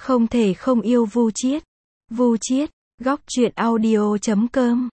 Không thể không yêu Vu Chiết. Vu Chiết, góc truyện audio.com.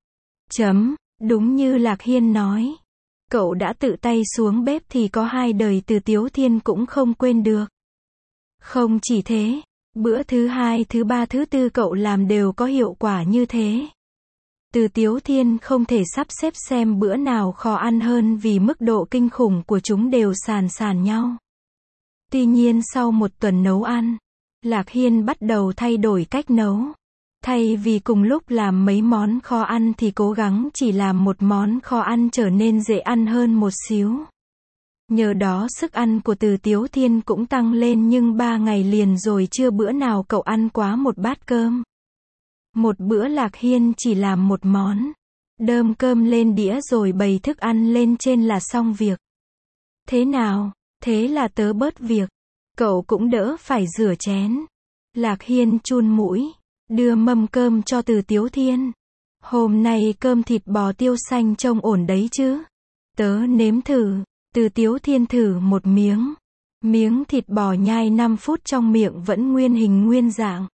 Đúng như Lạc Hiên nói. Cậu đã tự tay xuống bếp thì có 2 đời Từ Tiếu Thiên cũng không quên được. Không chỉ thế, bữa thứ 2, thứ 3, thứ 4 cậu làm đều có hiệu quả như thế. Từ Tiếu Thiên không thể sắp xếp xem bữa nào khó ăn hơn vì mức độ kinh khủng của chúng đều sàn nhau. Tuy nhiên sau 1 tuần nấu ăn, Lạc Hiên bắt đầu thay đổi cách nấu. Thay vì cùng lúc làm mấy món kho ăn thì cố gắng chỉ làm một món kho ăn trở nên dễ ăn hơn một xíu. Nhờ đó sức ăn của Từ Tiếu Thiên cũng tăng lên, nhưng 3 ngày liền rồi chưa bữa nào cậu ăn quá 1 bát cơm. Một bữa Lạc Hiên chỉ làm 1 món. Đơm cơm lên đĩa rồi bày thức ăn lên trên là xong việc. Thế nào? Thế là tớ bớt việc. Cậu cũng đỡ phải rửa chén. Lạc Hiên chun mũi, đưa mâm cơm cho Từ Tiếu Thiên. Hôm nay cơm thịt bò tiêu xanh trông ổn đấy chứ? Tớ nếm thử. Từ Tiếu Thiên thử một miếng. Miếng thịt bò nhai 5 phút trong miệng vẫn nguyên hình nguyên dạng.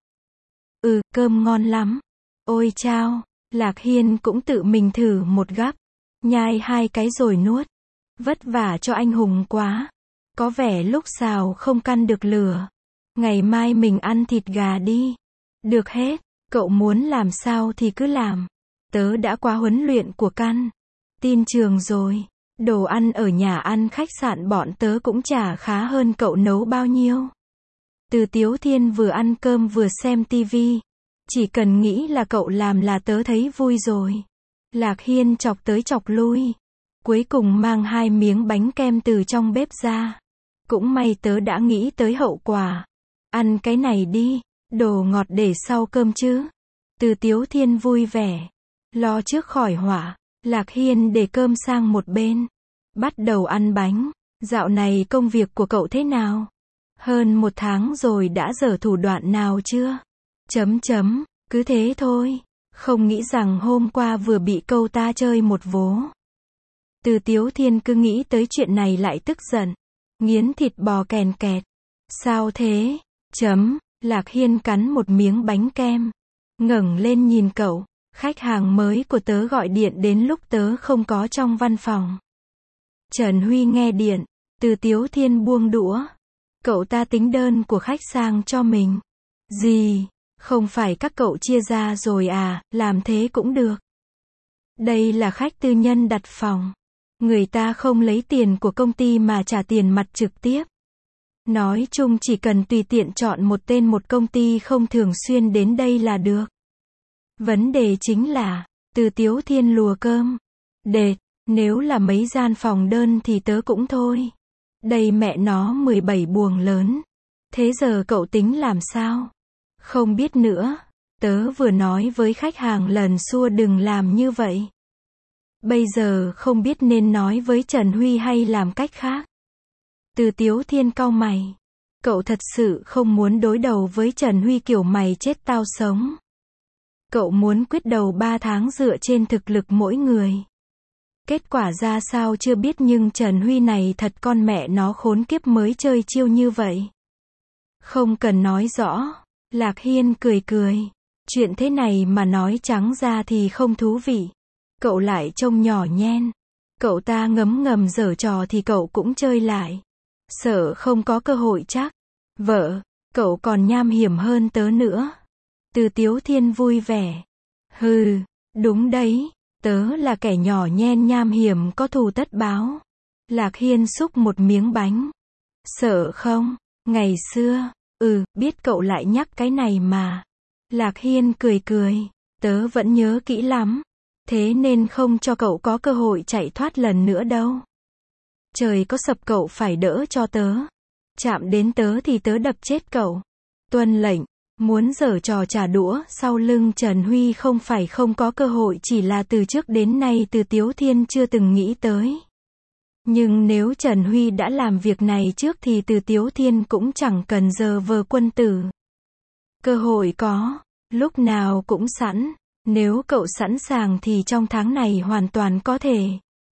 Cơm ngon lắm. Ôi chao, Lạc Hiên cũng tự mình thử một gắp. Nhai 2 cái rồi nuốt. Vất vả cho anh hùng quá. Có vẻ lúc xào không căn được lửa. Ngày mai mình ăn thịt gà đi. Được hết, cậu muốn làm sao thì cứ làm. Tớ đã qua huấn luyện của căn tin trường rồi. Đồ ăn ở nhà ăn khách sạn bọn tớ cũng chả khá hơn cậu nấu bao nhiêu. Từ Tiếu Thiên vừa ăn cơm vừa xem tivi. Chỉ cần nghĩ là cậu làm là tớ thấy vui rồi. Lạc Hiên chọc tới chọc lui. Cuối cùng mang 2 miếng bánh kem từ trong bếp ra. Cũng may tớ đã nghĩ tới hậu quả. Ăn cái này đi, đồ ngọt để sau cơm chứ. Từ Tiếu Thiên vui vẻ. Lo trước khỏi họa. Lạc Hiên để cơm sang một bên. Bắt đầu ăn bánh. Dạo này công việc của cậu thế nào? Hơn 1 tháng rồi đã dở thủ đoạn nào chưa? Cứ thế thôi. Không nghĩ rằng hôm qua vừa bị câu ta chơi một vố. Từ Tiếu Thiên cứ nghĩ tới chuyện này lại tức giận. Nghiến thịt bò kèn kẹt. Sao thế? Lạc Hiên cắn một miếng bánh kem. Ngẩng lên nhìn cậu. Khách hàng mới của tớ gọi điện đến lúc tớ không có trong văn phòng. Trần Huy nghe điện. Từ Tiếu Thiên buông đũa. Cậu ta tính đơn của khách sang cho mình. Gì? Không phải các cậu chia ra rồi à? Làm thế cũng được. Đây là khách tư nhân đặt phòng. Người ta không lấy tiền của công ty mà trả tiền mặt trực tiếp. Nói chung chỉ cần tùy tiện chọn một tên một công ty không thường xuyên đến đây là được. Vấn đề chính là, Từ Tiếu Thiên lùa cơm. Đệt, nếu là mấy gian phòng đơn thì tớ cũng thôi. Đây mẹ nó 17 buồng lớn. Thế giờ cậu tính làm sao? Không biết nữa. Tớ vừa nói với khách hàng lần xưa đừng làm như vậy. Bây giờ không biết nên nói với Trần Huy hay làm cách khác. Từ Tiếu Thiên cau mày. Cậu thật sự không muốn đối đầu với Trần Huy kiểu mày chết tao sống. Cậu muốn quyết đầu 3 tháng dựa trên thực lực mỗi người. Kết quả ra sao chưa biết, nhưng Trần Huy này thật con mẹ nó khốn kiếp mới chơi chiêu như vậy. Không cần nói rõ. Lạc Hiên cười. Chuyện thế này mà nói trắng ra thì không thú vị. Cậu lại trông nhỏ nhen. Cậu ta ngấm giở trò thì cậu cũng chơi lại. Sợ không có cơ hội chắc. Vợ, cậu còn nham hiểm hơn tớ nữa. Từ Tiếu Thiên vui vẻ. Hừ, đúng đấy. Tớ là kẻ nhỏ nhen nham hiểm có thù tất báo. Lạc Hiên xúc một miếng bánh. Sợ không? Ngày xưa. Biết cậu lại nhắc cái này mà. Lạc Hiên cười. Tớ vẫn nhớ kỹ lắm. Thế nên không cho cậu có cơ hội chạy thoát lần nữa đâu. Trời có sập cậu phải đỡ cho tớ. Chạm đến tớ thì tớ đập chết cậu. Tuân lệnh. Muốn giở trò trả đũa sau lưng Trần Huy không phải không có cơ hội, chỉ là từ trước đến nay Từ Tiếu Thiên chưa từng nghĩ tới. Nhưng nếu Trần Huy đã làm việc này trước thì Từ Tiếu Thiên cũng chẳng cần giờ vờ quân tử. Cơ hội có, lúc nào cũng sẵn. Nếu cậu sẵn sàng thì trong tháng này hoàn toàn có thể.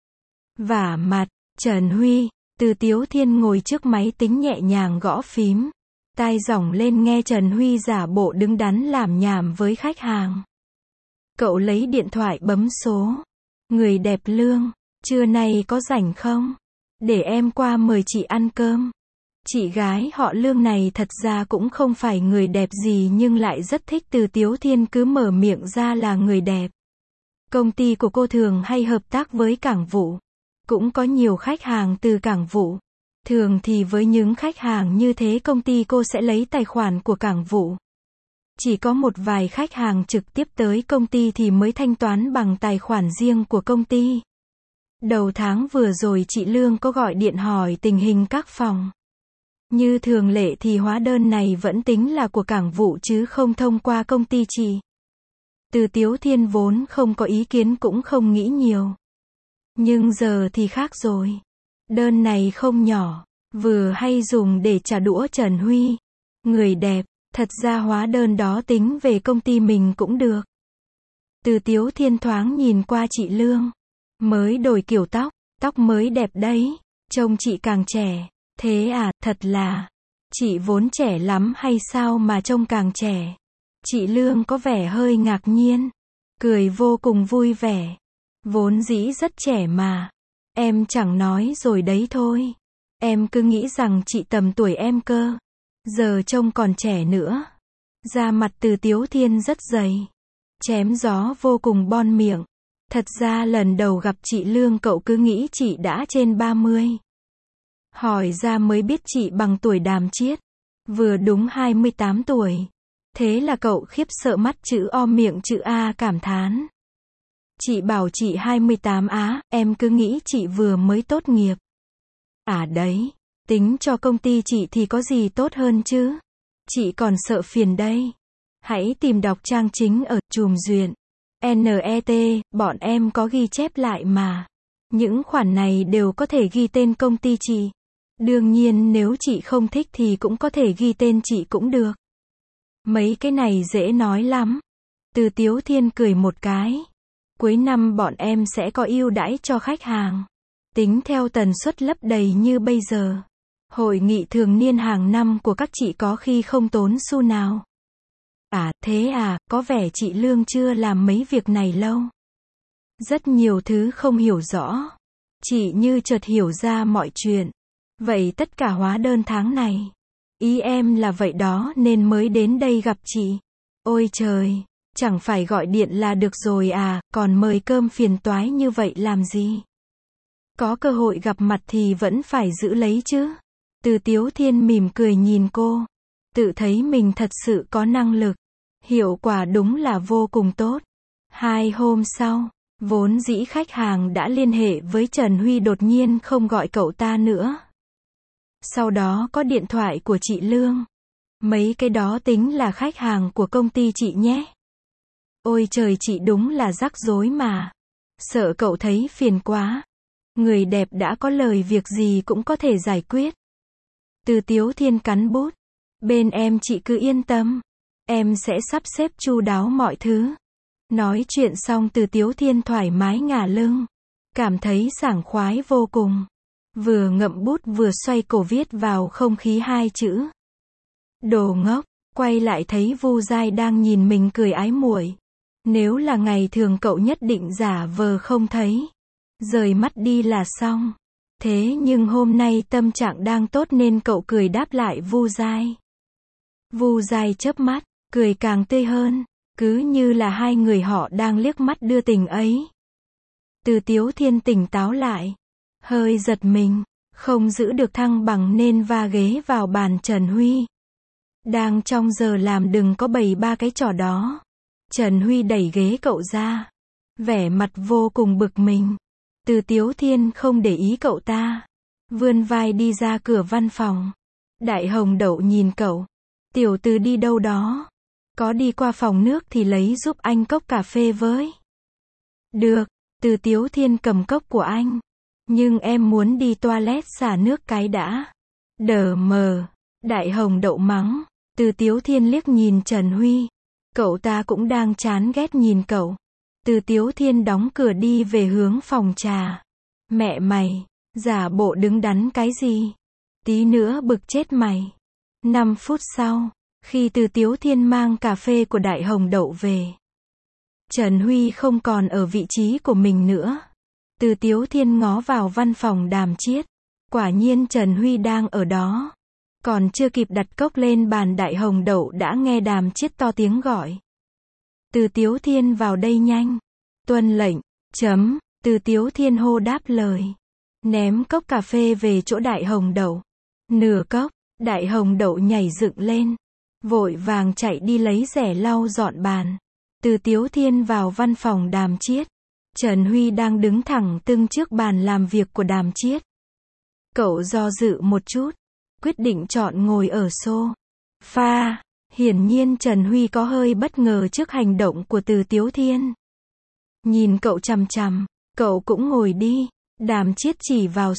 Vả mặt, Trần Huy. Từ Tiếu Thiên ngồi trước máy tính nhẹ nhàng gõ phím. Tai giỏng lên nghe Trần Huy giả bộ đứng đắn lảm nhảm với khách hàng. Cậu lấy điện thoại bấm số. Người đẹp Lương, trưa nay có rảnh không? Để em qua mời chị ăn cơm. Chị gái họ Lương này thật ra cũng không phải người đẹp gì nhưng lại rất thích Từ Tiếu Thiên cứ mở miệng ra là người đẹp. Công ty của cô thường hay hợp tác với cảng vụ. Cũng có nhiều khách hàng từ cảng vụ. Thường thì với những khách hàng như thế công ty cô sẽ lấy tài khoản của cảng vụ. Chỉ có một vài khách hàng trực tiếp tới công ty thì mới thanh toán bằng tài khoản riêng của công ty. Đầu tháng vừa rồi chị Lương có gọi điện hỏi tình hình các phòng. Như thường lệ thì hóa đơn này vẫn tính là của cảng vụ chứ không thông qua công ty chị. Từ Tiếu Thiên vốn không có ý kiến cũng không nghĩ nhiều. Nhưng giờ thì khác rồi. Đơn này không nhỏ, vừa hay dùng để trả đũa Trần Huy. Người đẹp, thật ra hóa đơn đó tính về công ty mình cũng được. Từ Tiếu Thiên thoáng nhìn qua chị Lương. Mới đổi kiểu tóc mới đẹp đấy. Trông chị càng trẻ. Thế à, thật là. Chị vốn trẻ lắm hay sao mà trông càng trẻ? Chị Lương có vẻ hơi ngạc nhiên. Cười vô cùng vui vẻ. Vốn dĩ rất trẻ mà. Em chẳng nói rồi đấy thôi. Em cứ nghĩ rằng chị tầm tuổi em cơ. Giờ trông còn trẻ nữa. Da mặt Từ Tiếu Thiên rất dày. Chém gió vô cùng bon miệng. Thật ra lần đầu gặp chị Lương cậu cứ nghĩ chị đã trên 30. Hỏi ra mới biết chị bằng tuổi Đàm Chiết. Vừa đúng 28 tuổi. Thế là cậu khiếp sợ mắt chữ O miệng chữ A cảm thán. Chị bảo chị 28 á, em cứ nghĩ chị vừa mới tốt nghiệp. À đấy, tính cho công ty chị thì có gì tốt hơn chứ. Chị còn sợ phiền đây. Hãy tìm đọc trang chính ở chùm duyệt. NET, bọn em có ghi chép lại mà. Những khoản này đều có thể ghi tên công ty chị. Đương nhiên nếu chị không thích thì cũng có thể ghi tên chị cũng được. Mấy cái này dễ nói lắm. Từ Tiếu Thiên cười một cái. Cuối năm bọn em sẽ có ưu đãi cho khách hàng. Tính theo tần suất lấp đầy như bây giờ. Hội nghị thường niên hàng năm của các chị có khi không tốn xu nào. À, thế à, có vẻ chị Lương chưa làm mấy việc này lâu. Rất nhiều thứ không hiểu rõ. Chị như chợt hiểu ra mọi chuyện. Vậy tất cả hóa đơn tháng này. Ý em là vậy đó nên mới đến đây gặp chị. Ôi trời, chẳng phải gọi điện là được rồi à, còn mời cơm phiền toái như vậy làm gì? Có cơ hội gặp mặt thì vẫn phải giữ lấy chứ. Từ Tiếu Thiên mỉm cười nhìn cô. Tự thấy mình thật sự có năng lực. Hiệu quả đúng là vô cùng tốt. 2 hôm sau, vốn dĩ khách hàng đã liên hệ với Trần Huy đột nhiên không gọi cậu ta nữa. Sau đó có điện thoại của chị Lương. Mấy cái đó tính là khách hàng của công ty chị nhé. Ôi trời chị đúng là rắc rối mà. Sợ cậu thấy phiền quá. Người đẹp đã có lời việc gì cũng có thể giải quyết. Từ Tiếu Thiên cắn bút. Bên em chị cứ yên tâm. Em sẽ sắp xếp chu đáo mọi thứ. Nói chuyện xong Từ Tiếu Thiên thoải mái ngả lưng. Cảm thấy sảng khoái vô cùng. Vừa ngậm bút vừa xoay cổ viết vào không khí 2 chữ. Đồ ngốc, quay lại thấy Vu Giai đang nhìn mình cười ái muội. Nếu là ngày thường cậu nhất định giả vờ không thấy. Rời mắt đi là xong. Thế nhưng hôm nay tâm trạng đang tốt nên cậu cười đáp lại Vu Giai. Vu Giai chớp mắt, cười càng tươi hơn. Cứ như là hai người họ đang liếc mắt đưa tình ấy. Từ Tiếu Thiên tỉnh táo lại. Hơi giật mình, không giữ được thăng bằng nên va ghế vào bàn Trần Huy. Đang trong giờ làm đừng có bày ba cái trò đó. Trần Huy đẩy ghế cậu ra. Vẻ mặt vô cùng bực mình. Từ Tiếu Thiên không để ý cậu ta. Vươn vai đi ra cửa văn phòng. Đại Hồng Đậu nhìn cậu. Tiểu Từ đi đâu đó? Có đi qua phòng nước thì lấy giúp anh cốc cà phê với. Được, Từ Tiếu Thiên cầm cốc của anh. Nhưng em muốn đi toilet xả nước cái đã. Đờ mờ. Đại Hồng Đậu mắng. Từ Tiếu Thiên liếc nhìn Trần Huy. Cậu ta cũng đang chán ghét nhìn cậu. Từ Tiếu Thiên đóng cửa đi về hướng phòng trà. Mẹ mày, giả bộ đứng đắn cái gì? Tí nữa bực chết mày. 5 phút sau, khi Từ Tiếu Thiên mang cà phê của Đại Hồng Đậu về, Trần Huy không còn ở vị trí của mình nữa. Từ Tiếu Thiên ngó vào văn phòng Đàm Chiết. Quả nhiên Trần Huy đang ở đó. Còn chưa kịp đặt cốc lên bàn, Đại Hồng Đậu đã nghe Đàm Chiết to tiếng gọi. Từ Tiếu Thiên vào đây nhanh. Tuân lệnh. Từ Tiếu Thiên hô đáp lời. Ném cốc cà phê về chỗ Đại Hồng Đậu. Nửa cốc, Đại Hồng Đậu nhảy dựng lên. Vội vàng chạy đi lấy rẻ lau dọn bàn. Từ Tiếu Thiên vào văn phòng Đàm Chiết. Trần Huy đang đứng thẳng tưng trước bàn làm việc của Đàm Chiết. Cậu do dự một chút, quyết định chọn ngồi ở sofa. Hiển nhiên Trần Huy có hơi bất ngờ trước hành động của Từ Tiếu Thiên. Nhìn cậu chằm chằm, cậu cũng ngồi đi. Đàm Chiết chỉ vào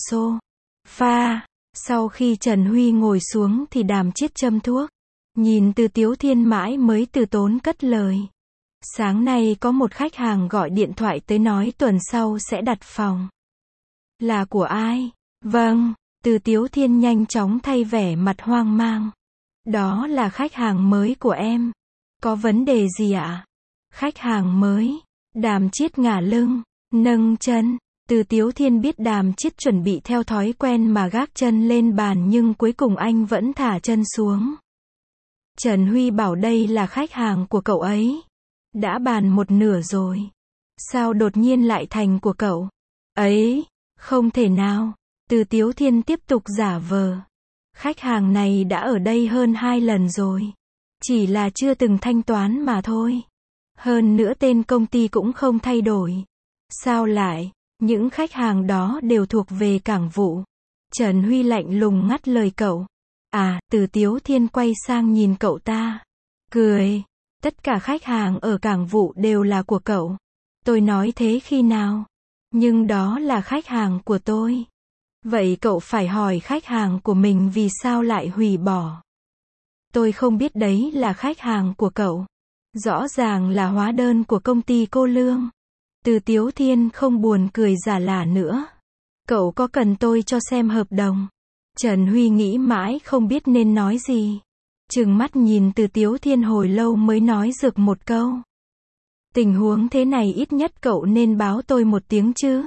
sofa. Sau khi Trần Huy ngồi xuống thì Đàm Chiết châm thuốc. Nhìn Từ Tiếu Thiên mãi mới từ tốn cất lời. Sáng nay có một khách hàng gọi điện thoại tới nói tuần sau sẽ đặt phòng. Là của ai? Vâng, Từ Tiếu Thiên nhanh chóng thay vẻ mặt hoang mang. Đó là khách hàng mới của em. Có vấn đề gì ạ? Khách hàng mới. Đàm Chiết ngả lưng, nâng chân. Từ Tiếu Thiên biết Đàm Chiết chuẩn bị theo thói quen mà gác chân lên bàn, nhưng cuối cùng anh vẫn thả chân xuống. Trần Huy bảo đây là khách hàng của cậu ấy. Đã bàn một nửa rồi. Sao đột nhiên lại thành của cậu? Ấy, không thể nào. Từ Tiếu Thiên tiếp tục giả vờ. Khách hàng này đã ở đây hơn 2 lần rồi. Chỉ là chưa từng thanh toán mà thôi. Hơn nữa tên công ty cũng không thay đổi. Sao lại? Những khách hàng đó đều thuộc về cảng vụ. Trần Huy lạnh lùng ngắt lời cậu. À, Từ Tiếu Thiên quay sang nhìn cậu ta. Cười. Tất cả khách hàng ở cảng vụ đều là của cậu. Tôi nói thế khi nào? Nhưng đó là khách hàng của tôi. Vậy cậu phải hỏi khách hàng của mình vì sao lại hủy bỏ. Tôi không biết đấy là khách hàng của cậu. Rõ ràng là hóa đơn của công ty cô Lương. Từ Tiếu Thiên không buồn cười giả lả nữa. Cậu có cần tôi cho xem hợp đồng? Trần Huy nghĩ mãi không biết nên nói gì. Trừng mắt nhìn Từ Tiếu Thiên hồi lâu mới nói rực một câu. Tình huống thế này ít nhất cậu nên báo tôi một tiếng chứ.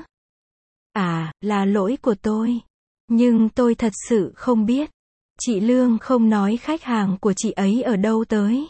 À, là lỗi của tôi. Nhưng tôi thật sự không biết. Chị Lương không nói khách hàng của chị ấy ở đâu tới.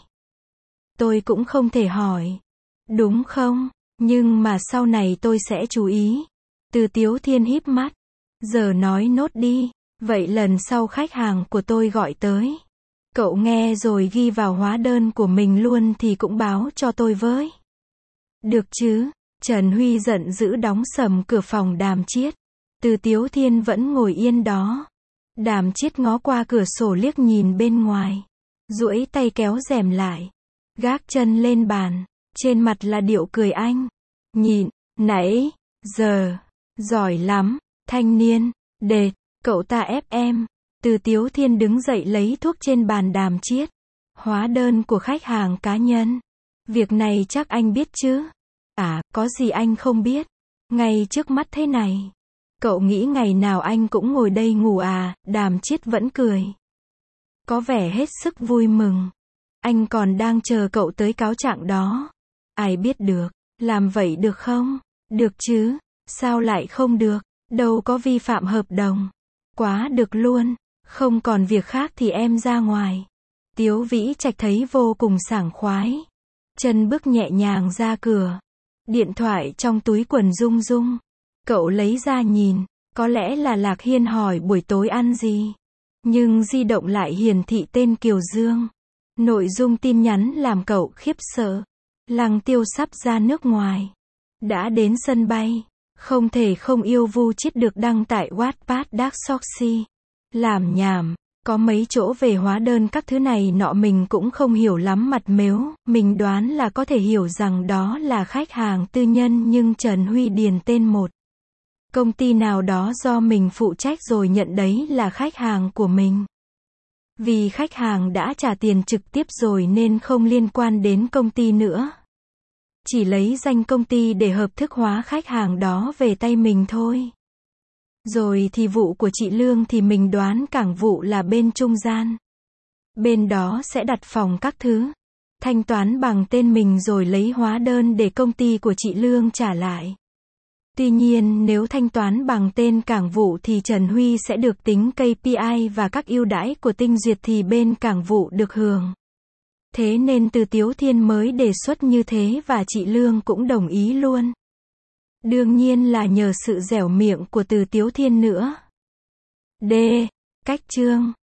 Tôi cũng không thể hỏi. Đúng không? Nhưng mà sau này tôi sẽ chú ý. Từ Tiếu Thiên híp mắt. Giờ nói nốt đi. Vậy lần sau khách hàng của tôi gọi tới, cậu nghe rồi ghi vào hóa đơn của mình luôn thì cũng báo cho tôi với. Được chứ? Trần Huy giận dữ đóng sầm cửa phòng Đàm Chiết. Từ Tiếu Thiên vẫn ngồi yên đó. Đàm Chiết ngó qua cửa sổ liếc nhìn bên ngoài. Duỗi tay kéo rèm lại. Gác chân lên bàn. Trên mặt là điệu cười anh. Nhịn, nãy giờ, giỏi lắm, thanh niên, đệt, cậu ta ép em. Từ Tiếu Thiên đứng dậy lấy thuốc trên bàn Đàm Chiết. Hóa đơn của khách hàng cá nhân. Việc này chắc anh biết chứ? À, có gì anh không biết? Ngay trước mắt thế này. Cậu nghĩ ngày nào anh cũng ngồi đây ngủ à? Đàm Chiết vẫn cười. Có vẻ hết sức vui mừng. Anh còn đang chờ cậu tới cáo trạng đó. Ai biết được, làm vậy được không? Được chứ, sao lại không được? Đâu có vi phạm hợp đồng. Quá được luôn. Không còn việc khác thì em ra ngoài. Tiếu Vĩ Trạch thấy vô cùng sảng khoái. Chân bước nhẹ nhàng ra cửa. Điện thoại trong túi quần rung rung. Cậu lấy ra nhìn. Có lẽ là Lạc Hiên hỏi buổi tối ăn gì. Nhưng di động lại hiển thị tên Kiều Dương. Nội dung tin nhắn làm cậu khiếp sợ. Lăng Tiêu sắp ra nước ngoài. Đã đến sân bay. Không thể không yêu Vu Chiết được đăng tại Wattpad Dark Soxy. Làm nhảm. Có mấy chỗ về hóa đơn các thứ này nọ mình cũng không hiểu lắm mặt mếu. Mình đoán là có thể hiểu rằng đó là khách hàng tư nhân, nhưng Trần Huy điền tên một công ty nào đó do mình phụ trách rồi nhận đấy là khách hàng của mình. Vì khách hàng đã trả tiền trực tiếp rồi nên không liên quan đến công ty nữa. Chỉ lấy danh công ty để hợp thức hóa khách hàng đó về tay mình thôi. Rồi thì vụ của chị Lương thì mình đoán cảng vụ là bên trung gian. Bên đó sẽ đặt phòng các thứ. Thanh toán bằng tên mình rồi lấy hóa đơn để công ty của chị Lương trả lại. Tuy nhiên nếu thanh toán bằng tên cảng vụ thì Trần Huy sẽ được tính KPI và các ưu đãi của Tinh Duyệt thì bên cảng vụ được hưởng. Thế nên Từ Tiếu Thiên mới đề xuất như thế và chị Lương cũng đồng ý luôn. Đương nhiên là nhờ sự dẻo miệng của Từ Tiếu Thiên nữa. D. Cách chương